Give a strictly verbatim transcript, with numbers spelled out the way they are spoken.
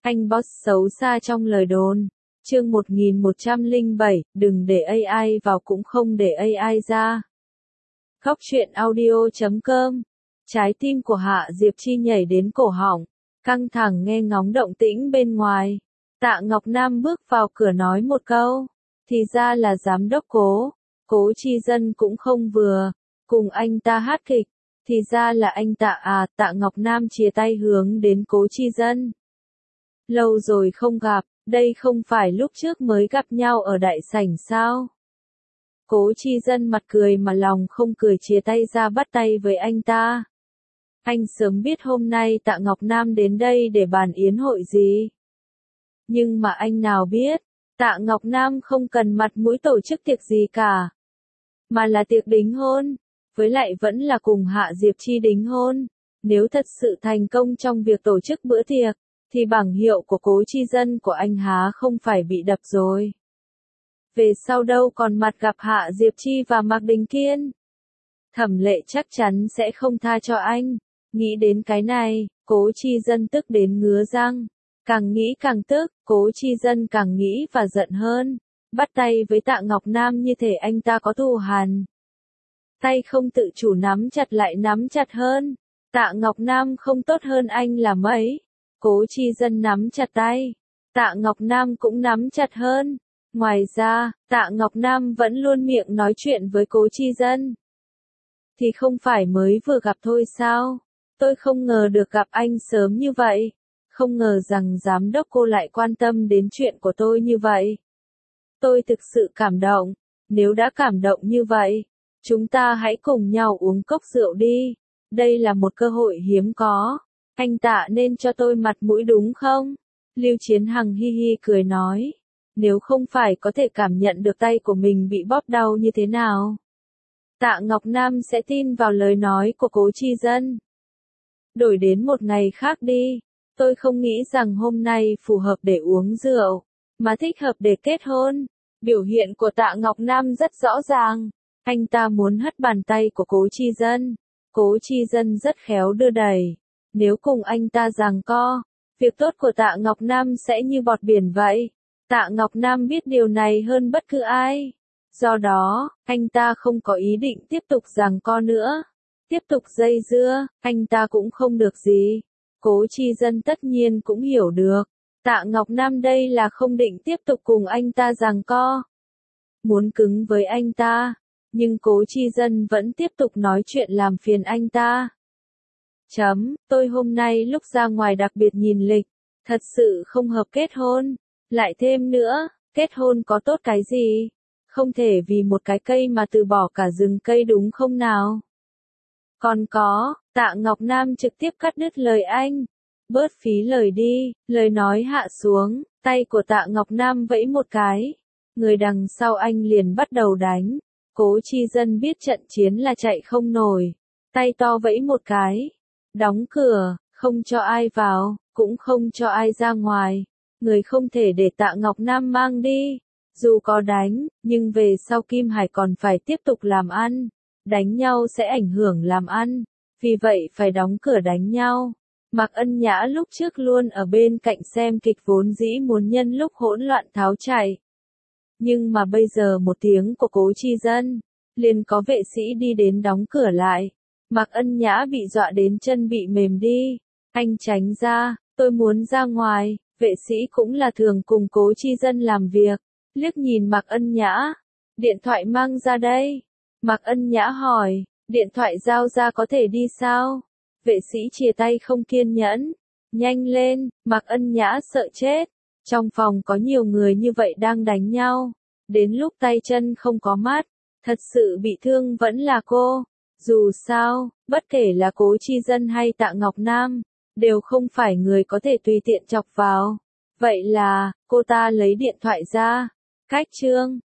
Anh boss xấu xa trong lời đồn. Chương một nghìn một trăm lẻ bảy, đừng để a i vào cũng không để a i ra. Góc truyện audio chấm com. Trái tim của Hạ Diệp Chi nhảy đến cổ họng, căng thẳng nghe ngóng động tĩnh bên ngoài. Tạ Ngọc Nam bước vào cửa nói một câu, thì ra là giám đốc Cố. Cố Chi Dân cũng không vừa, cùng anh ta hát kịch, thì ra là anh Tạ à. Tạ Ngọc Nam chia tay hướng đến Cố Chi Dân. Lâu rồi không gặp, đây không phải lúc trước mới gặp nhau ở đại sảnh sao? Cố Chi Dân mặt cười mà lòng không cười chia tay ra bắt tay với anh ta. Anh sớm biết hôm nay Tạ Ngọc Nam đến đây để bàn yến hội gì. Nhưng mà anh nào biết, Tạ Ngọc Nam không cần mặt mũi tổ chức tiệc gì cả. Mà là tiệc đính hôn, với lại vẫn là cùng Hạ Diệp Chi đính hôn. Nếu thật sự thành công trong việc tổ chức bữa tiệc, thì bảng hiệu của Cố Chi Dân của anh há không phải bị đập rồi. Về sau đâu còn mặt gặp Hạ Diệp Chi và Mạc Đình Kiên. Thẩm Lệ chắc chắn sẽ không tha cho anh. Nghĩ đến cái này, Cố Chi Dân tức đến ngứa răng. Càng nghĩ càng tức, Cố Chi Dân càng nghĩ và giận hơn. Bắt tay với Tạ Ngọc Nam như thể anh ta có thù hằn. Tay không tự chủ nắm chặt lại nắm chặt hơn. Tạ Ngọc Nam không tốt hơn anh là mấy. Cố Chi Dân nắm chặt tay. Tạ Ngọc Nam cũng nắm chặt hơn. Ngoài ra, Tạ Ngọc Nam vẫn luôn miệng nói chuyện với Cố Chi Dân. Thì không phải mới vừa gặp thôi sao? Tôi không ngờ được gặp anh sớm như vậy. Không ngờ rằng giám đốc cô lại quan tâm đến chuyện của tôi như vậy. Tôi thực sự cảm động. Nếu đã cảm động như vậy, chúng ta hãy cùng nhau uống cốc rượu đi. Đây là một cơ hội hiếm có. Anh Tạ nên cho tôi mặt mũi đúng không? Lưu Chiến Hằng hi hi cười nói. Nếu không phải có thể cảm nhận được tay của mình bị bóp đau như thế nào, Tạ Ngọc Nam sẽ tin vào lời nói của Cố Chi Dân. Đổi đến một ngày khác đi. Tôi không nghĩ rằng hôm nay phù hợp để uống rượu, mà thích hợp để kết hôn. Biểu hiện của Tạ Ngọc Nam rất rõ ràng. Anh ta muốn hất bàn tay của Cố Chi Dân. Cố Chi Dân rất khéo đưa đẩy. Nếu cùng anh ta giằng co, việc tốt của Tạ Ngọc Nam sẽ như bọt biển vậy. Tạ Ngọc Nam biết điều này hơn bất cứ ai. Do đó, anh ta không có ý định tiếp tục giằng co nữa. Tiếp tục dây dưa, anh ta cũng không được gì. Cố Chi Dân tất nhiên cũng hiểu được. Tạ Ngọc Nam đây là không định tiếp tục cùng anh ta giằng co. Muốn cứng với anh ta. Nhưng Cố Chi Dân vẫn tiếp tục nói chuyện làm phiền anh ta. Chấm, tôi hôm nay lúc ra ngoài đặc biệt nhìn lịch. Thật sự không hợp kết hôn. Lại thêm nữa, kết hôn có tốt cái gì? Không thể vì một cái cây mà từ bỏ cả rừng cây đúng không nào? Còn có, Tạ Ngọc Nam trực tiếp cắt đứt lời anh. Bớt phí lời đi, lời nói hạ xuống, tay của Tạ Ngọc Nam vẫy một cái. Người đằng sau anh liền bắt đầu đánh. Cố Chi Dân biết trận chiến là chạy không nổi. Tay to vẫy một cái. Đóng cửa, không cho ai vào, cũng không cho ai ra ngoài. Người không thể để Tạ Ngọc Nam mang đi. Dù có đánh, nhưng về sau Kim Hải còn phải tiếp tục làm ăn. Đánh nhau sẽ ảnh hưởng làm ăn. Vì vậy phải đóng cửa đánh nhau. Mạc Ân Nhã lúc trước luôn ở bên cạnh xem kịch vốn dĩ muốn nhân lúc hỗn loạn tháo chạy. Nhưng mà bây giờ một tiếng của Cố Chi Dân, liền có vệ sĩ đi đến đóng cửa lại. Mạc Ân Nhã bị dọa đến chân bị mềm đi. Anh tránh ra, tôi muốn ra ngoài. Vệ sĩ cũng là thường cùng Cố Chi Dân làm việc. Liếc nhìn Mạc Ân Nhã. Điện thoại mang ra đây. Mạc Ân Nhã hỏi, điện thoại giao ra có thể đi sao? Vệ sĩ chìa tay không kiên nhẫn. Nhanh lên, Mạc Ân Nhã sợ chết. Trong phòng có nhiều người như vậy đang đánh nhau. Đến lúc tay chân không có mắt, thật sự bị thương vẫn là cô. Dù sao, bất kể là Cố Chi Dân hay Tạ Ngọc Nam, đều không phải người có thể tùy tiện chọc vào. Vậy là, cô ta lấy điện thoại ra. Cách chương.